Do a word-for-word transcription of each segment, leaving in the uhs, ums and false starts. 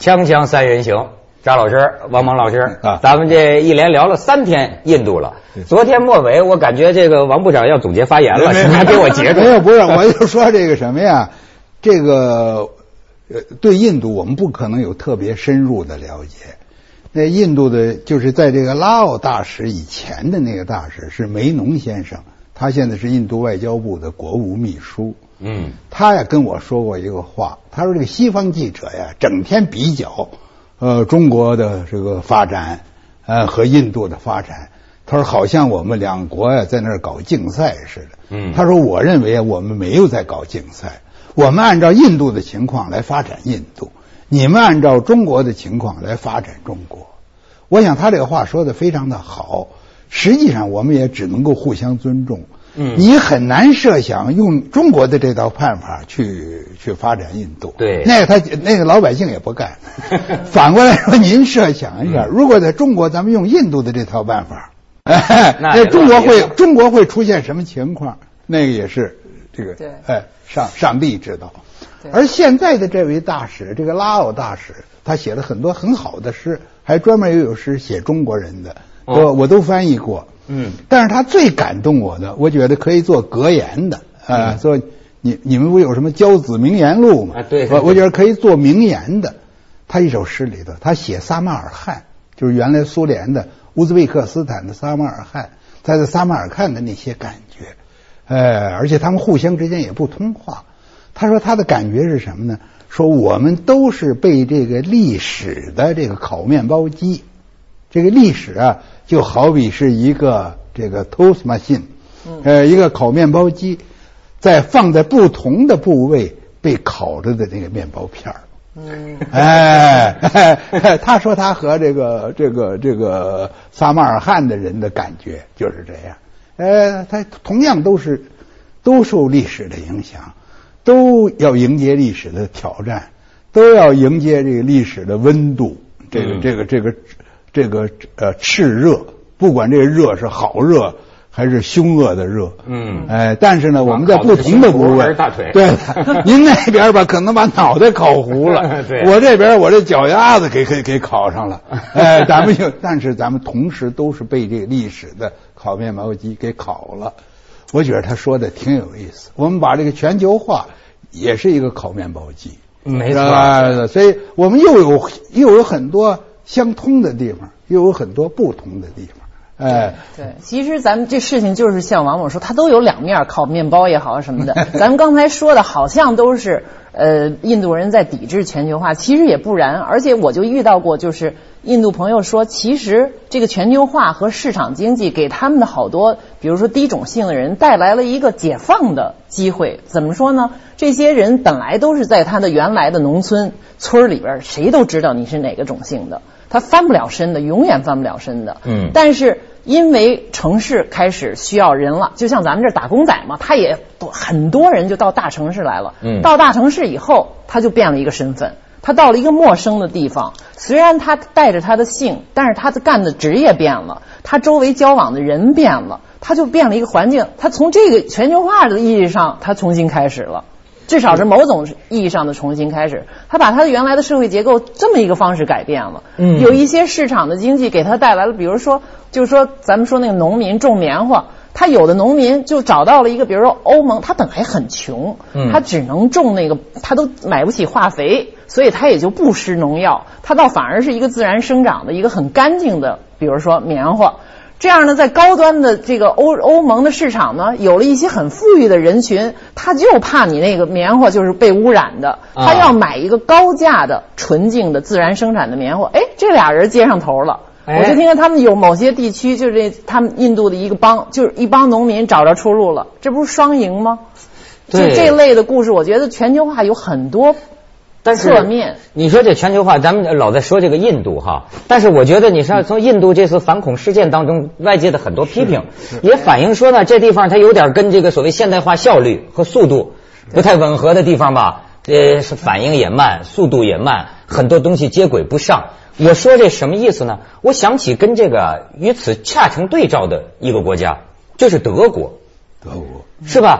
锵锵三人行，张老师、王蒙老师啊， 咱们这一连聊了三天印度了。昨天末尾，我感觉这个王部长要总结发言了，你还给我截住。 没有，不是，我就说这个什么呀？这个呃，对印度我们不可能有特别深入的了解。那印度的，就是在这个拉奥大使以前的那个大使是梅农先生，他现在是印度外交部的国务秘书。 嗯， 他呀跟我说过一个话，他说这个西方记者呀，整天比较呃中国的这个发展呃和印度的发展，他说好像我们两国呀在那儿搞竞赛似的。 嗯， 他说我认为我们没有在搞竞赛，我们按照印度的情况来发展印度，你们按照中国的情况来发展中国。我想他这个话说的非常的好，实际上我们也只能够互相尊重。嗯，你很难设想用中国的这套办法去去发展印度。 对， 那个他那个老百姓也不干。反过来说，您设想一下，如果在中国咱们用印度的这套办法，哎，那中国会中国会出现什么情况？那个也是这个，哎，上上帝知道。而现在的这位大使，这个拉奥大使，他写了很多很好的诗，还专门又有诗写中国人的，我我都翻译过。嗯，但是他最感动我的，我觉得可以做格言的啊、呃，做你你们不有什么交子名言录吗？ 啊，对， 我我觉得可以做名言的。他一首诗里头，他写撒马尔罕，就是原来苏联的乌兹别克斯坦的撒马尔罕，他在撒马尔罕的那些感觉，呃，而且他们互相之间也不通话。他说他的感觉是什么呢？说我们都是被这个历史的这个烤面包机，这个历史啊。就好比是一个这个 toast machine， 呃，一个烤面包机，在放在不同的部位被烤着的这个面包片儿。嗯，哎，哎他说他和这个这个这个撒马尔罕的人的感觉就是这样。呃，他同样都是都受历史的影响，都要迎接历史的挑战，都要迎接这个历史的温度，这个、嗯、这个这个。这个呃炽热，不管这个热是好热还是凶恶的热，嗯，哎，但是呢，我们在不同的部位， 大腿， 对，您那边吧可能把脑袋烤糊了， 对， 我这边我这脚丫子给给给烤上了，哎，咱们就，但是咱们同时都是被这个历史的烤面包机给烤了。我觉得他说的挺有意思，我们把这个全球化也是一个烤面包机， 没错， 所以我们又有又有很多。相通的地方，又有很多不同的地方。哎， 对，其实咱们这事情就是像王某说，它都有两面，烤面包也好什么的。咱们刚才说的好像都是呃印度人在抵制全球化，其实也不然。而且我就遇到过，就是印度朋友说，其实这个全球化和市场经济给他们的好多，比如说低种姓的人带来了一个解放的机会。怎么说呢？这些人本来都是在他的原来的农村村里边，谁都知道你是哪个种姓的。他翻不了身的，永远翻不了身的。嗯，但是因为城市开始需要人了，就像咱们这打工仔嘛，他也很多人就到大城市来了。嗯，到大城市以后，他就变了一个身份。他到了一个陌生的地方，虽然他带着他的姓，但是他干的职业变了，他周围交往的人变了，他就变了一个环境。他从这个全球化的意义上，他重新开始了。至少是某种意义上的重新开始，他把他的原来的社会结构这么一个方式改变了。嗯，有一些市场的经济给他带来了，比如说，就是说咱们说那个农民种棉花，他有的农民就找到了一个，比如说欧盟，他本来很穷，他只能种那个，他都买不起化肥，所以他也就不施农药，他倒反而是一个自然生长的一个很干净的，比如说棉花。这样呢，在高端的这个欧欧盟的市场呢，有了一些很富裕的人群，他就怕你那个棉花就是被污染的，他要买一个高价的纯净的自然生产的棉花。哎，这俩人接上头了。我就听见他们有某些地区，就是这他们印度的一个帮，就是一帮农民找着出路了，这不是双赢吗？就这类的故事，我觉得全球化有很多。 但是你说这全球化，咱们老在说这个印度哈，但是我觉得你说从印度这次反恐事件当中，外界的很多批评也反映说呢，这地方它有点跟这个所谓现代化效率和速度不太吻合的地方吧，呃，是反应也慢，速度也慢，很多东西接轨不上。我说这什么意思呢？我想起跟这个与此恰成对照的一个国家，就是德国。 德国是吧？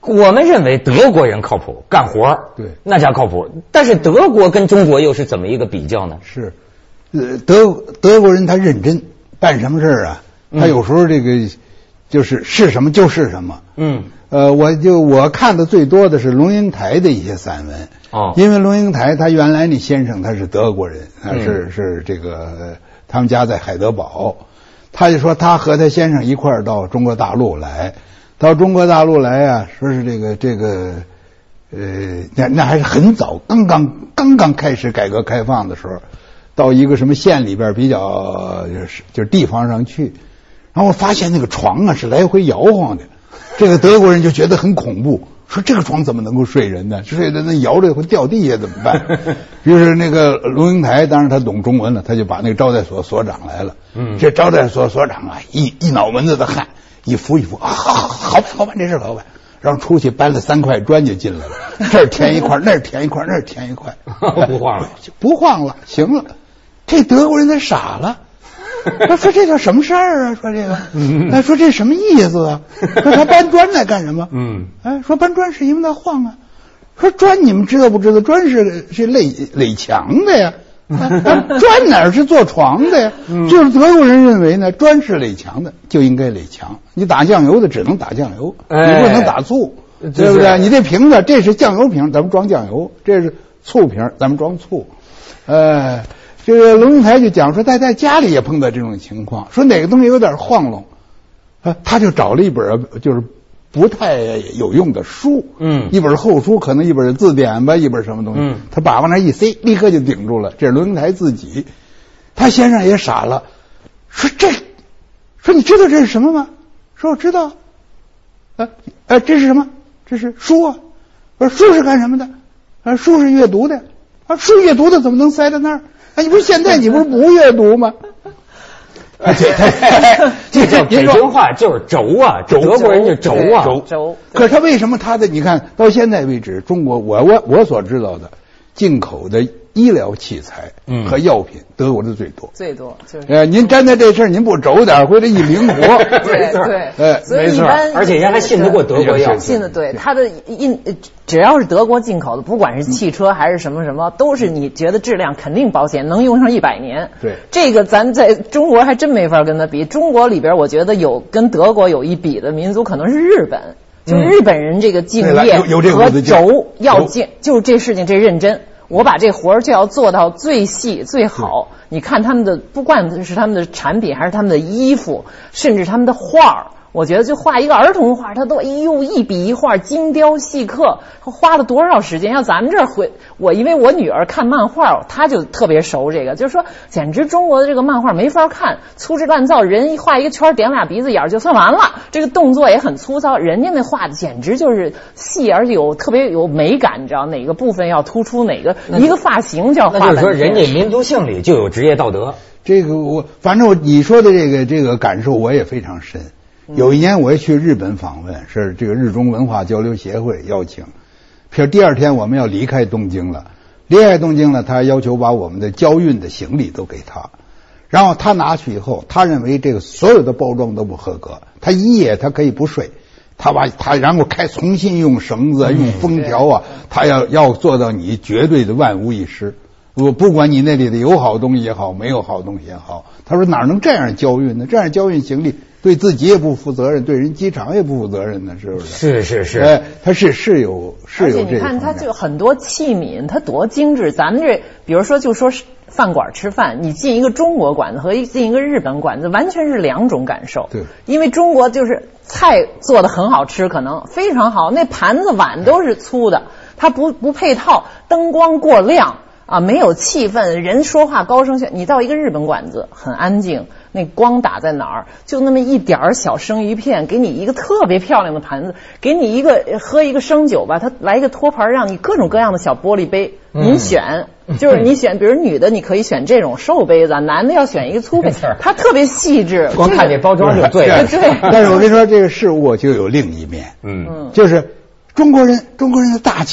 我们认为德国人靠谱，干活对， 那家靠谱。但是德国跟中国又是怎么一个比较呢？ 是，呃，德德国人他认真，办什么事儿啊？他有时候这个就是是什么就是什么。嗯。呃，我就我看的最多的是龙应台的一些散文。哦。因为龙应台他原来那先生他是德国人，他是、嗯、是这个他们家在海德堡，他就说他和他先生一块儿到中国大陆来。到中国大陆来啊，说是这个这个，呃，那那还是很早，刚刚刚刚开始改革开放的时候，到一个什么县里边比较就是就是地方上去，然后发现那个床啊是来回摇晃的，这个德国人就觉得很恐怖，说这个床怎么能够睡人呢？睡的那摇着会掉地下怎么办？于是那个龙应台，当然他懂中文了，他就把那个招待所所长来了。嗯，这招待所所长啊，一一脑门子的汗。一扶一扶啊，好好好办好办，这事好办。然后出去搬了三块砖就进来了，这儿填一块，那儿填一块，那儿填一块， 不晃了， 不晃了，行了。这德国人他傻了，他说这叫什么事儿啊？说这个，哎，说这什么意思啊？说他搬砖来干什么？嗯，哎，说搬砖是因为他晃啊。说砖你们知道不知道？砖是是垒垒墙的呀。砖哪是做床的呀？嗯、就是德国人认为呢，砖是垒墙的，就应该垒墙。你打酱油的只能打酱油，哎、你不能打醋，对不对？你这瓶子这是酱油瓶，咱们装酱油；这是醋瓶，咱们装醋。呃，这个龙应台就讲说，在在家里也碰到这种情况，说哪个东西有点晃动，啊，他就找了一本就是不太有用的书，嗯，一本厚书，可能一本字典吧，一本什么东西，嗯，他把往那一塞，立刻就顶住了。这是龙应台自己，他先生也傻了，说这，说你知道这是什么吗？说我知道，啊，呃，这是什么？这是书啊。我说书是干什么的？啊，书是阅读的。啊，书阅读的怎么能塞在那儿？啊，你不是现在你不是不阅读吗？ 这这叫北京话，就是轴啊，德国人就轴啊， 轴。 可是他为什么他的你看到现在为止，中国我我我所知道的进口的医疗器材和药品，嗯、德国的最多， 最多就是。 呃，您站在这事儿，您不轴点，回来一灵活， 对对， 哎， 所以一般， 而且人还信得过德国药， 信的对，他的印只要是德国进口的，不管是汽车还是什么什么，都是你觉得质量肯定保险，能用上一百年。 对， 这个咱在中国还真没法跟他比。中国里边，我觉得有跟德国有一比的民族，可能是日本。就日本人这个敬业和轴要敬，就是这事情这认真。我把这活儿就要做到最细最好。你看他们的，不管是他们的产品，还是他们的衣服，甚至他们的画儿，我觉得就画一个儿童画，他都哎呦一笔一画，精雕细刻，花了多少时间？要咱们这儿回我，因为我女儿看漫画，她就特别熟这个，就是说，简直中国的这个漫画没法看，粗制滥造，人一画一个圈，点俩鼻子眼就算完了，这个动作也很粗糙，人家那画的简直就是细，而且有特别有美感，你知道哪个部分要突出，哪个一个发型叫画。 那就是说，人家民族性里就有职业道德。 这个我反正我你说的这个这个感受我也非常深。有一年我也去日本访问，是这个日中文化交流协会邀请。譬如第二天我们要离开东京了，离开东京了，他要求把我们的交运的行李都给他，然后他拿去以后，他认为这个所有的包装都不合格，他一夜他可以不睡，他把他然后开重新用绳子用封条啊，他要要做到你绝对的万无一失。我不管你那里的有好东西也好，没有好东西也好，他说哪能这样交运呢？这样交运行李对自己也不负责任，对人机场也不负责任呢，是不是？ 是是是， 哎，他是是有是有这个。而且你看，他就很多器皿，它多精致。咱们这，比如说，就说饭馆吃饭，你进一个中国馆子和进一个日本馆子，完全是两种感受。 对， 因为中国就是菜做的很好吃，可能非常好，那盘子碗都是粗的，它不不配套，灯光过亮。啊，没有气氛，人说话高声炫。你到一个日本馆子，很安静，那光打在哪儿，就那么一点儿小生鱼片，给你一个特别漂亮的盘子，给你一个喝一个生酒吧，他来一个托盘，让你各种各样的小玻璃杯，嗯、您选，就是你选，比如女的你可以选这种瘦杯子，男的要选一个粗杯，他特别细致， 光看这包装就对了。 对， 但是我跟你说，这个事物就有另一面，嗯，就是中国人，中国人的大气啊。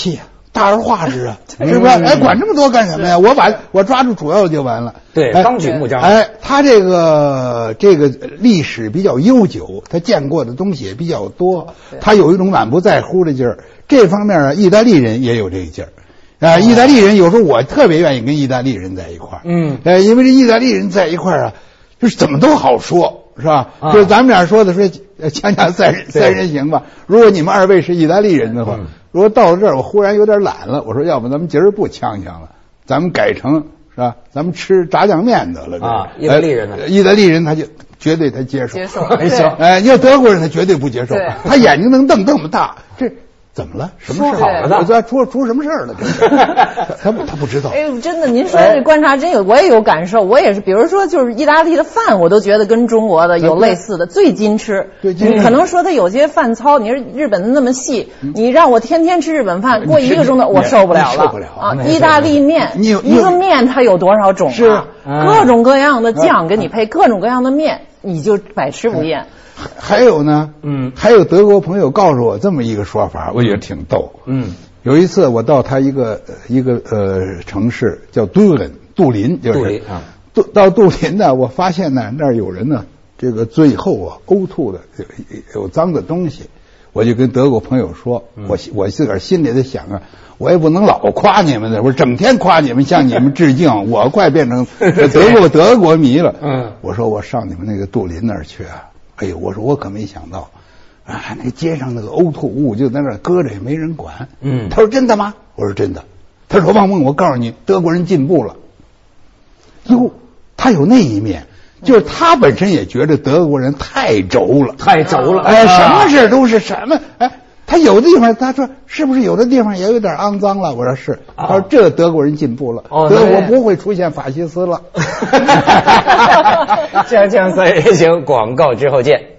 大而化之啊，是不是？哎，管这么多干什么呀？我把我抓住主要就完了。 对，纲举目张。 哎，他这个这个历史比较悠久，他见过的东西也比较多，他有一种满不在乎的劲儿。这方面啊，意大利人也有这个劲儿。啊，意大利人有时候我特别愿意跟意大利人在一块儿。嗯，呃，因为这意大利人在一块儿啊，就是怎么都好说，是吧？啊、就咱们俩说的说锵锵三人三人行吧。如果你们二位是意大利人的话。嗯，如果到了这儿，我忽然有点懒了，我说要不咱们今儿不锵锵了，咱们改成是吧？咱们吃炸酱面得了。 啊，意大利人呢？ 呃、意大利人他就绝对他接受， 接受没行。 哎，你要德国人他绝对不接受，他眼睛能瞪这么大，这怎么了？什么事儿？我这出出什么事儿了？这是他不他不知道。 哎，真的，您说这观察真有，我也有感受。我也是，比如说，就是意大利的饭，我都觉得跟中国的有类似的，最矜持。 对， 你可能说他有些饭糙，你说日本的那么细，你让我天天吃日本饭，过一个钟头我受不了了。 受不了啊！意大利面， 你一个面它有多少种啊？ 是各种各样的酱给你配，各种各样的面，你就百吃不厌。 还有呢，嗯，还有德国朋友告诉我这么一个说法，我觉得挺逗。嗯，有一次我到他一个一个呃城市叫杜林，杜林就是杜林啊， 杜到杜林呢，我发现呢那儿有人呢，这个最后啊呕吐的有有脏的东西，我就跟德国朋友说，嗯、我我自个儿心里在想啊，我也不能老夸你们的，我整天夸你们，向你们致敬，我快变成德国德国迷了。嗯，我说我上你们那个杜林那儿去啊。哎呦，我说我可没想到，啊，那街上那个呕吐物就在那儿搁着也没人管。嗯，他说真的吗？我说真的。他说王梦，我告诉你，德国人进步了。哟，他有那一面，就是他本身也觉得德国人太轴了， 太轴了。 哎，什么事都是什么？哎，他有的地方他说是不是有的地方也有点肮脏了？我说是。他说这德国人进步了，德国不会出现法西斯了。 锵锵三人行，广告之后见。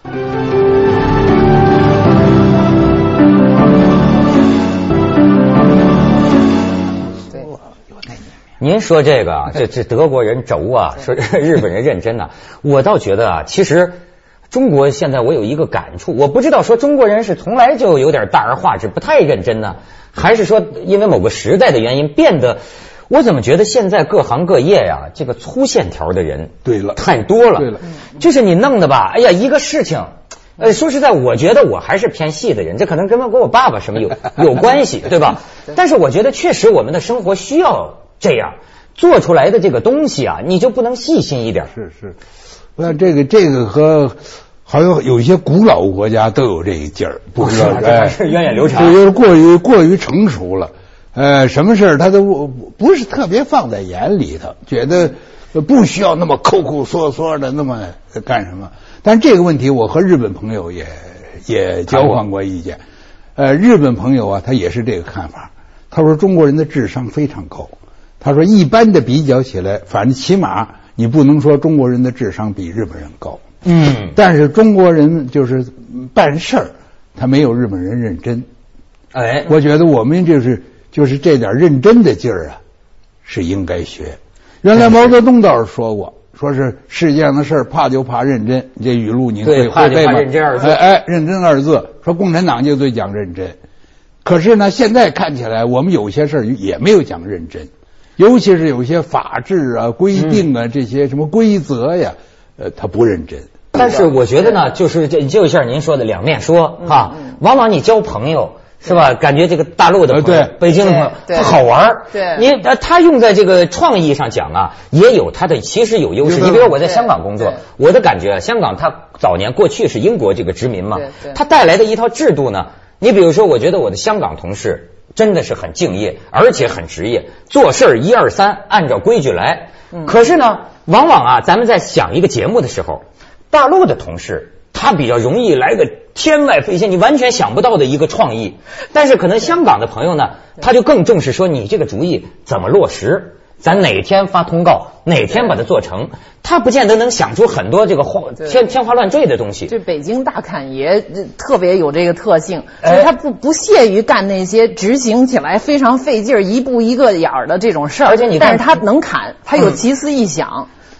您说这个啊，这这德国人轴啊，说日本人认真呐、啊，我倒觉得啊，其实中国现在我有一个感触，我不知道说中国人是从来就有点大而化之，不太认真呢，还是说因为某个时代的原因变得。我怎么觉得现在各行各业呀、啊，这个粗线条的人对了太多了， 对了， 就是你弄的吧，哎呀，一个事情，呃，说实在，我觉得我还是偏细的人，这可能跟跟我爸爸什么有有关系，对吧？但是我觉得确实我们的生活需要这样做出来的这个东西啊，你就不能细心一点。 是是，我想这个这个和好像有一些古老国家都有这个劲儿，不知道哎，是源远流长， 就是过于过于成熟了。呃，什么事儿他都不是特别放在眼里头，觉得不需要那么抠抠缩缩的那么干什么。但这个问题我和日本朋友也也交换过意见。呃，日本朋友啊，他也是这个看法。他说中国人的智商非常高。他说一般的比较起来，反正起码你不能说中国人的智商比日本人高。嗯，但是中国人就是办事儿，他没有日本人认真。哎，我觉得我们就是。就是这点认真的劲儿啊，是应该学。原来毛泽东倒是说过，说是世界上的事儿怕就怕认真，这语录你会会背吗？ 认真二字， 哎哎，认真二字，说共产党就最讲认真。可是呢，现在看起来我们有些事儿也没有讲认真，尤其是有些法制啊、规定啊、嗯、这些什么规则呀，呃，他不认真。 但是我觉得呢，就是这就像您说的两面说哈、嗯嗯，往往你交朋友。是吧？感觉这个大陆的朋友，北京的朋友，他好玩。 对， 你他用在这个创意上讲啊，也有他的其实有优势。你比如我在香港工作，我的感觉，香港它早年过去是英国这个殖民嘛，它带来的一套制度呢，你比如说，我觉得我的香港同事真的是很敬业，而且很职业，做事儿一二三按照规矩来。可是呢，往往啊，咱们在想一个节目的时候，大陆的同事。他比较容易来个天外飞仙，你完全想不到的一个创意。但是可能香港的朋友呢，他就更重视说你这个主意怎么落实，咱哪天发通告，哪天把它做成。他不见得能想出很多这个天天花乱坠的东西。 这北京大侃爷特别有这个特性，就是他不不屑于干那些执行起来非常费劲儿、一步一个眼儿的这种事儿。 而且你， 但是他能侃，他有奇思异想。嗯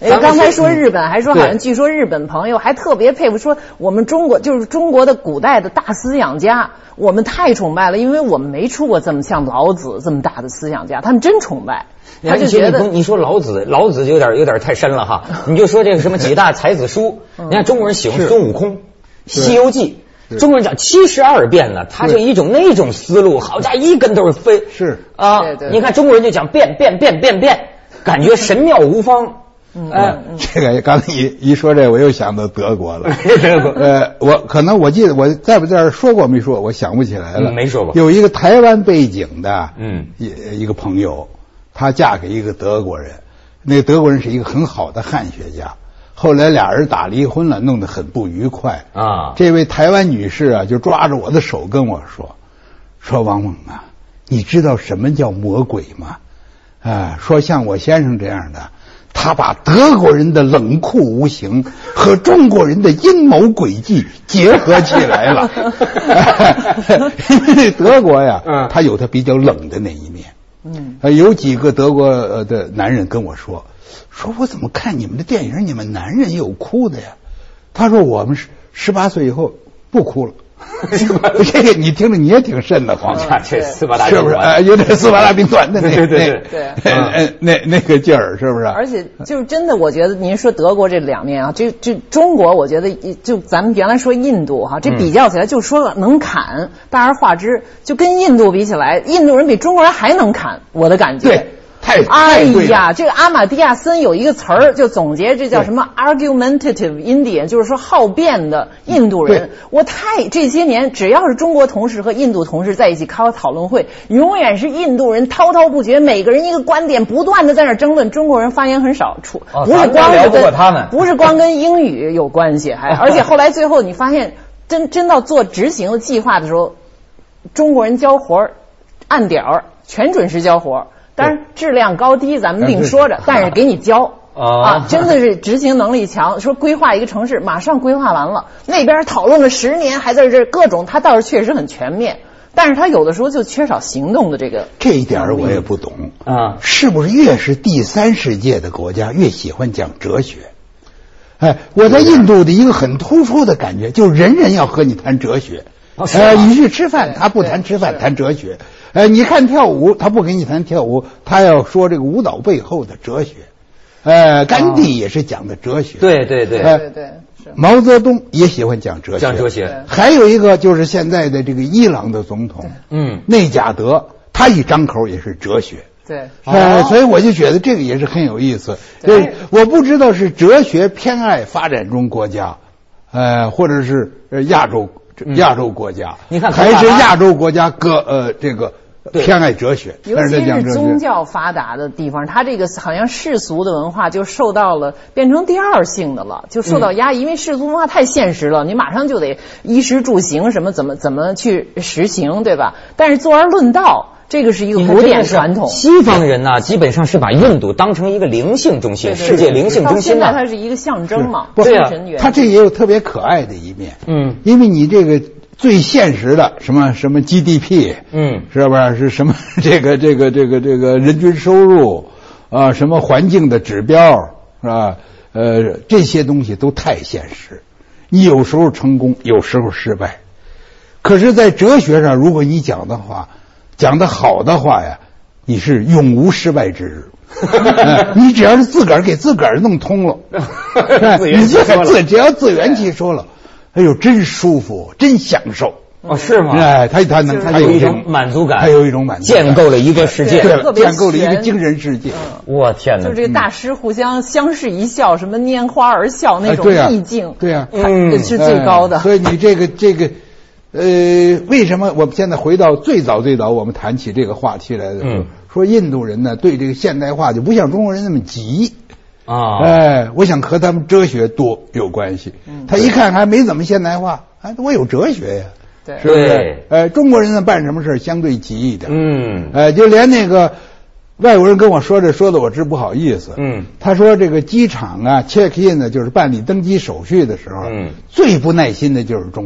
哎，刚才说日本，还说好像据说日本朋友还特别佩服，说我们中国就是中国的古代的大思想家，我们太崇拜了，因为我们没出过这么像老子这么大的思想家，他们真崇拜。他就觉得你说老子，老子有点有点太深了哈。你就说这个什么几大才子书，你看中国人喜欢孙悟空，《西游记》。中国人讲七十二变了，他就一种那种思路，好家伙，一根都是飞。 是啊，你看中国人就讲变变变变变，感觉神妙无方。 嗯， 这个刚才一一说这，我又想到德国了。德国，呃，我可能我记得我在不在这说过没说，我想不起来了。 没说过。 有一个台湾背景的，嗯，一一个朋友，她嫁给一个德国人，那个德国人是一个很好的汉学家。后来俩人打离婚了，弄得很不愉快啊。这位台湾女士啊，就抓着我的手跟我说：“说王猛啊，你知道什么叫魔鬼吗？啊，说像我先生这样的，他把德国人的冷酷无情和中国人的阴谋诡计结合起来了。因为德国呀，他有他比较冷的那一面。嗯，有几个德国的男人跟我说。”说我怎么看你们的电影，你们男人有哭的呀？他说我们十十八岁以后不哭了。这个你听着你也挺瘆得慌， 这斯巴达是不是？呃，有点斯巴达兵团的那对对对对，那那个劲儿是不是？ 而且就是真的，我觉得您说德国这两面啊，这这中国，我觉得就咱们原来说印度哈，这比较起来就说了能砍，大而化之，就跟印度比起来，印度人比中国人还能砍，我的感觉。 对。太哎呀，这个阿马蒂亚森有一个词儿，就总结这叫什么 argumentative Indian， 就是说好辩的印度人。我太这些年，只要是中国同事和印度同事在一起开讨论会，永远是印度人滔滔不绝，每个人一个观点，不断的在那争论。中国人发言很少，出不是光是跟他们， 不是光跟英语有关系，还而且后来最后你发现，真真到做执行的计划的时候，中国人交活按点儿，全准时交活。当然质量高低咱们另说着，但是给你教啊，真的是执行能力强。说规划一个城市，马上规划完了，那边讨论了十年，还在这各种，他倒是确实很全面，但是他有的时候就缺少行动的这个。 这一点我也不懂啊，是不是越是第三世界的国家越喜欢讲哲学？哎，我在印度的一个很突出的感觉，就是人人要和你谈哲学。呃，你去吃饭，他不谈吃饭，谈哲学。呃，你看跳舞，他不跟你谈跳舞，他要说这个舞蹈背后的哲学。呃，甘地也是讲的哲学。 对对对对对对。 毛泽东也喜欢讲哲学。 讲哲学。 还有一个就是现在的这个伊朗的总统，嗯，内贾德，他一张口也是哲学。 对。 呃，所以我就觉得这个也是很有意思。对。我不知道是哲学偏爱发展中国家，呃，或者是亚洲。亚洲国家， 你看还是亚洲国家各呃这个偏爱哲学， 尤其是宗教发达的地方，它这个好像世俗的文化就受到了变成第二性的了，就受到压抑，因为世俗文化太现实了，你马上就得衣食住行什么怎么怎么去实行，对吧？但是坐而论道。这个是一个古典传统。 西方人呢，基本上是把印度当成一个灵性中心，世界灵性中心嘛。现在它是一个象征嘛， 对啊，它这也有特别可爱的一面。嗯，因为你这个最现实的什么什么 G D P， 嗯，是不是是什么这个这个这个这个人均收入啊，什么环境的指标是吧？呃，这些东西都太现实，你有时候成功，有时候失败。可是，在哲学上，如果你讲的话。讲得好的话呀，你是永无失败之日。你只要是自个儿给自个儿弄通了，你自个自只要自圆其说了，哎呦，真舒服，真享受。 哦，是吗？ 哎，他他能， 他有一种满足感， 他有一种满足感， 建构了一个世界， 对了，建构了一个精神世界。 我天哪！ 就这个大师互相相视一笑，什么拈花而笑那种意境， 对呀， 嗯，是最高的。 所以你这个这个。呃，为什么我们现在回到最早最早我们谈起这个话题来的时候，嗯、说印度人呢对这个现代化就不像中国人那么急啊，哎，我想和他们哲学多有关系。嗯、他一看还没怎么现代化，哎，我有哲学呀， 对， 是不是？呃，中国人呢办什么事相对急一点，嗯，呃，就连那个外国人跟我说这说的我直不好意思，嗯，他说这个机场啊 check in 呢就是办理登机手续的时候，嗯，最不耐心的就是中国人。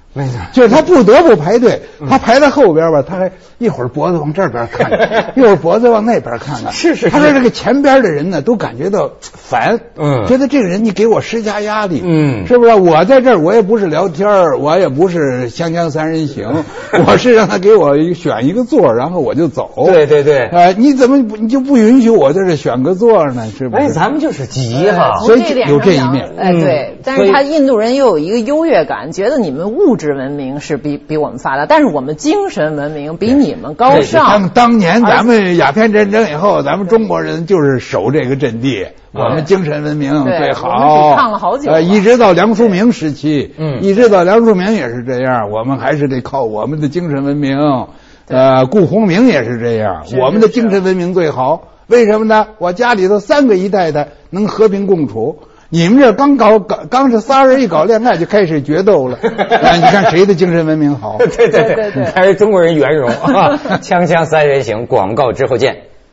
没错， 就是他不得不排队，他排在后边吧，他还一会儿脖子往这边看看，一会儿脖子往那边看看。 是是， 他说这个前边的人呢，都感觉到烦，嗯，觉得这个人你给我施加压力，嗯，是不是？我在这儿，我也不是聊天，我也不是锵锵三人行，我是让他给我选一个座，然后我就走。 对对对， 呃，你怎么你就不允许我在这选个座呢？是不是？ 哎，咱们就是急哈， 所以有这一面。 哎，对，但是他印度人又有一个优越感，觉得你们物质文明是比比我们发达，但是我们精神文明比你们高尚。 他们当年咱们鸦片战争以后，咱们中国人就是守这个阵地，我们精神文明最好。 我们抵抗了好久。 呃，一直到梁漱溟时期，嗯，一直到梁漱溟也是这样，我们还是得靠我们的精神文明。呃，顾鸿铭也是这样，我们的精神文明最好。为什么呢？我家里头三个姨太太能和平共处。你们这刚搞搞刚是仨人一搞恋爱就开始决斗了，啊！你看谁的精神文明好？ 对对对对对，还是中国人圆融啊！锵锵三人行，广告之后见。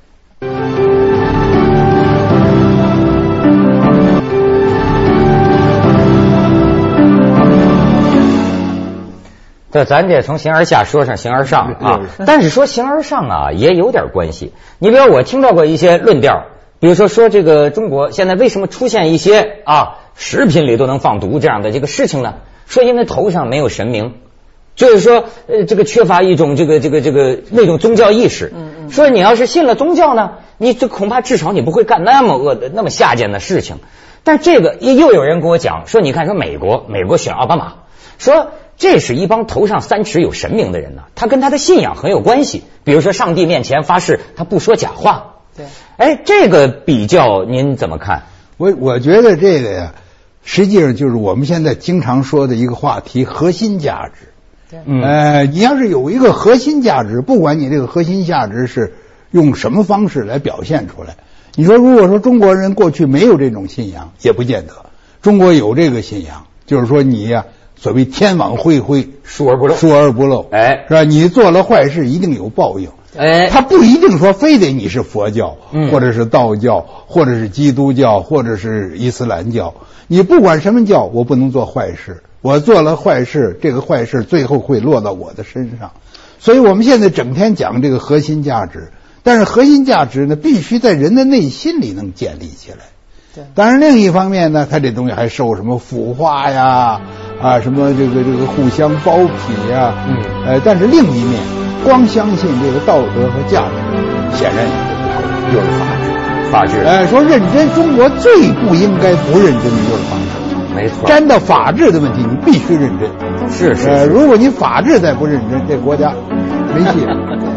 这咱得从形而下说上形而上啊，但是说形而上啊也有点关系。你比如我听到过一些论调。比如说说这个中国现在为什么出现一些啊食品里都能放毒这样的这个事情呢？说因为头上没有神明，就是说呃这个缺乏一种这个这个这个那种宗教意识。嗯嗯。说你要是信了宗教呢，你这恐怕至少你不会干那么恶的那么下贱的事情。但这个又有人跟我讲说，你看说美国美国选奥巴马，说这是一帮头上三尺有神明的人呢，他跟他的信仰很有关系。比如说上帝面前发誓他不说假话。 对， 哎，这个比较您怎么看？ 我我觉得这个呀，实际上就是我们现在经常说的一个话题——核心价值。对，嗯，呃，你要是有一个核心价值，不管你这个核心价值是用什么方式来表现出来，你说如果说中国人过去没有这种信仰，也不见得。中国有这个信仰，就是说你呀，所谓天网恢恢， 疏而不漏， 疏而不漏，哎，是吧？你做了坏事，一定有报应。哎，他不一定说非得你是佛教，嗯，或者是道教，或者是基督教，或者是伊斯兰教。你不管什么教，我不能做坏事。我做了坏事，这个坏事最后会落到我的身上。所以我们现在整天讲这个核心价值，但是核心价值呢，必须在人的内心里能建立起来。对，当然另一方面呢，它这东西还受什么腐化呀，啊，什么这个这个互相包庇呀，嗯，呃，但是另一面。光相信这个道德和价值，显然也是不够，就是法治。 法治， 哎，说认真，中国最不应该不认真的就是法治。 没错， 沾到法治的问题，你必须认真。 是是， 呃，如果你法治再不认真，这国家没戏了。